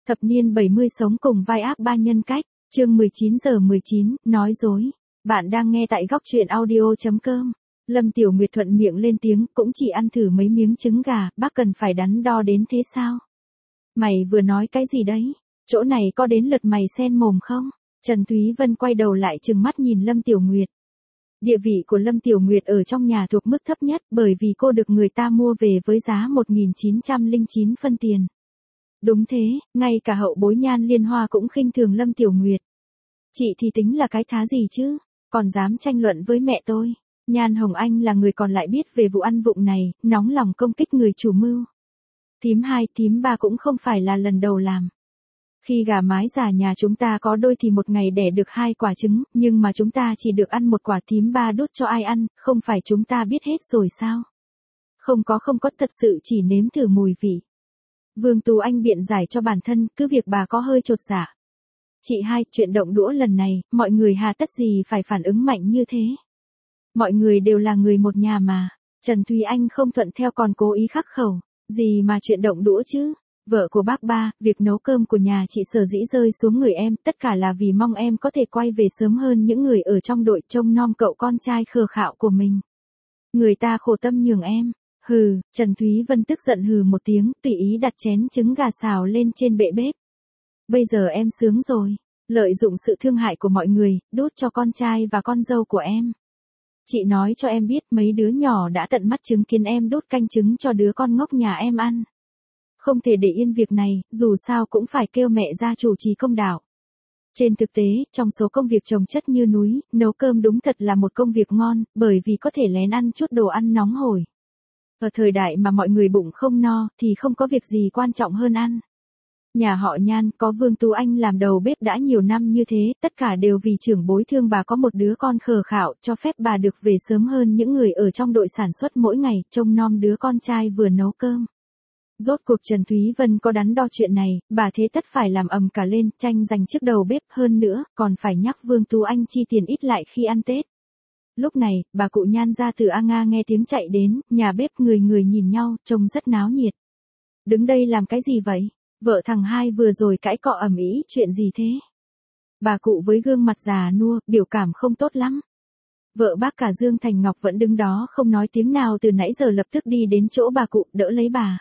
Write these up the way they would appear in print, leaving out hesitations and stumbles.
Thập niên 70 sống cùng vai ác ba nhân cách, chương 19:19, nói dối. Bạn đang nghe tại góc truyện audio.com. Lâm Tiểu Nguyệt thuận miệng lên tiếng, cũng chỉ ăn thử mấy miếng trứng gà, bác cần phải đắn đo đến thế sao? Mày vừa nói cái gì đấy? Chỗ này có đến lượt mày xen mồm không? Trần Thúy Vân quay đầu lại trừng mắt nhìn Lâm Tiểu Nguyệt. Địa vị của Lâm Tiểu Nguyệt ở trong nhà thuộc mức thấp nhất bởi vì cô được người ta mua về với giá 1.909 phân tiền. Đúng thế, ngay cả hậu bối Nhan Liên Hoa cũng khinh thường Lâm Tiểu Nguyệt. Chị thì tính là cái thá gì chứ, còn dám tranh luận với mẹ tôi. Nhan Hồng Anh là người còn lại biết về vụ ăn vụng này, nóng lòng công kích người chủ mưu. Thím 2, thím 3 cũng không phải là lần đầu làm. Khi gà mái già nhà chúng ta có đôi thì một ngày đẻ được 2 quả trứng, nhưng mà chúng ta chỉ được ăn 1 quả, thím 3 đút cho ai ăn, không phải chúng ta biết hết rồi sao? Không có thật sự chỉ nếm thử mùi vị. Vương Tú Anh biện giải cho bản thân, cứ việc bà có hơi chột dạ. Chị 2, chuyện động đũa lần này, mọi người hà tất gì phải phản ứng mạnh như thế? Mọi người đều là người một nhà mà. Trần Thúy Anh không thuận theo còn cố ý khắc khẩu. Gì mà chuyện động đũa chứ? Vợ của bác ba, việc nấu cơm của nhà chị sở dĩ rơi xuống người em, tất cả là vì mong em có thể quay về sớm hơn những người ở trong đội trông nom cậu con trai khờ khạo của mình. Người ta khổ tâm nhường em. Hừ, Trần Thúy Vân tức giận hừ một tiếng, tùy ý đặt chén trứng gà xào lên trên bệ bếp. Bây giờ em sướng rồi, lợi dụng sự thương hại của mọi người, đút cho con trai và con dâu của em. Chị nói cho em biết mấy đứa nhỏ đã tận mắt chứng kiến em đút canh trứng cho đứa con ngốc nhà em ăn. Không thể để yên việc này, dù sao cũng phải kêu mẹ ra chủ trì công đạo. Trên thực tế, trong số công việc chồng chất như núi, nấu cơm đúng thật là một công việc ngon, bởi vì có thể lén ăn chút đồ ăn nóng hổi. Ở thời đại mà mọi người bụng không no, thì không có việc gì quan trọng hơn ăn. Nhà họ Nhan có Vương Tú Anh làm đầu bếp đã nhiều năm như thế, tất cả đều vì trưởng bối thương bà có một đứa con khờ khạo, cho phép bà được về sớm hơn những người ở trong đội sản xuất mỗi ngày, trông nom đứa con trai vừa nấu cơm. Rốt cuộc Trần Thúy Vân có đắn đo chuyện này, bà thế tất phải làm ầm cả lên, tranh giành chức đầu bếp, hơn nữa, còn phải nhắc Vương Tú Anh chi tiền ít lại khi ăn Tết. Lúc này, bà cụ Nhan ra từ A Nga nghe tiếng chạy đến, nhà bếp người nhìn nhau, trông rất náo nhiệt. Đứng đây làm cái gì vậy? Vợ thằng hai vừa rồi cãi cọ ầm ĩ, chuyện gì thế? Bà cụ với gương mặt già nua, biểu cảm không tốt lắm. Vợ bác cả Dương Thành Ngọc vẫn đứng đó không nói tiếng nào từ nãy giờ, lập tức đi đến chỗ bà cụ, đỡ lấy bà.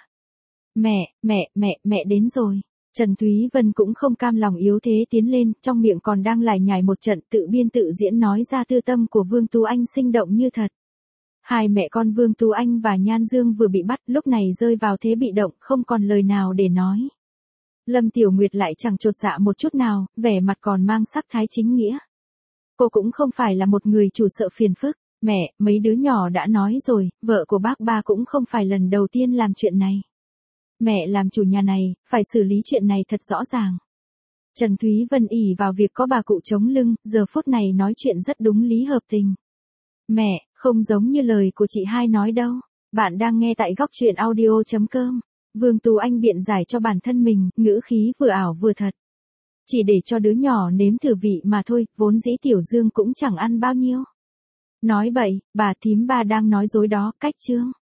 Mẹ đến rồi. Trần Thúy Vân cũng không cam lòng yếu thế tiến lên, trong miệng còn đang lải nhải một trận tự biên tự diễn nói ra tư tâm của Vương Tú Anh sinh động như thật. Hai mẹ con Vương Tú Anh và Nhan Dương vừa bị bắt, lúc này rơi vào thế bị động, không còn lời nào để nói. Lâm Tiểu Nguyệt lại chẳng chột dạ một chút nào, vẻ mặt còn mang sắc thái chính nghĩa. Cô cũng không phải là một người chủ sợ phiền phức. Mẹ, mấy đứa nhỏ đã nói rồi, vợ của bác ba cũng không phải lần đầu tiên làm chuyện này. Mẹ làm chủ nhà này, phải xử lý chuyện này thật rõ ràng. Trần Thúy Vân ỷ vào việc có bà cụ chống lưng, giờ phút này nói chuyện rất đúng lý hợp tình. Mẹ, không giống như lời của chị hai nói đâu. Bạn đang nghe tại góc truyện audio.com. Vương Tú Anh biện giải cho bản thân mình, ngữ khí vừa ảo vừa thật. Chỉ để cho đứa nhỏ nếm thử vị mà thôi, vốn dĩ Tiểu Dương cũng chẳng ăn bao nhiêu. Nói bậy, bà thím ba đang nói dối đó, cách chương.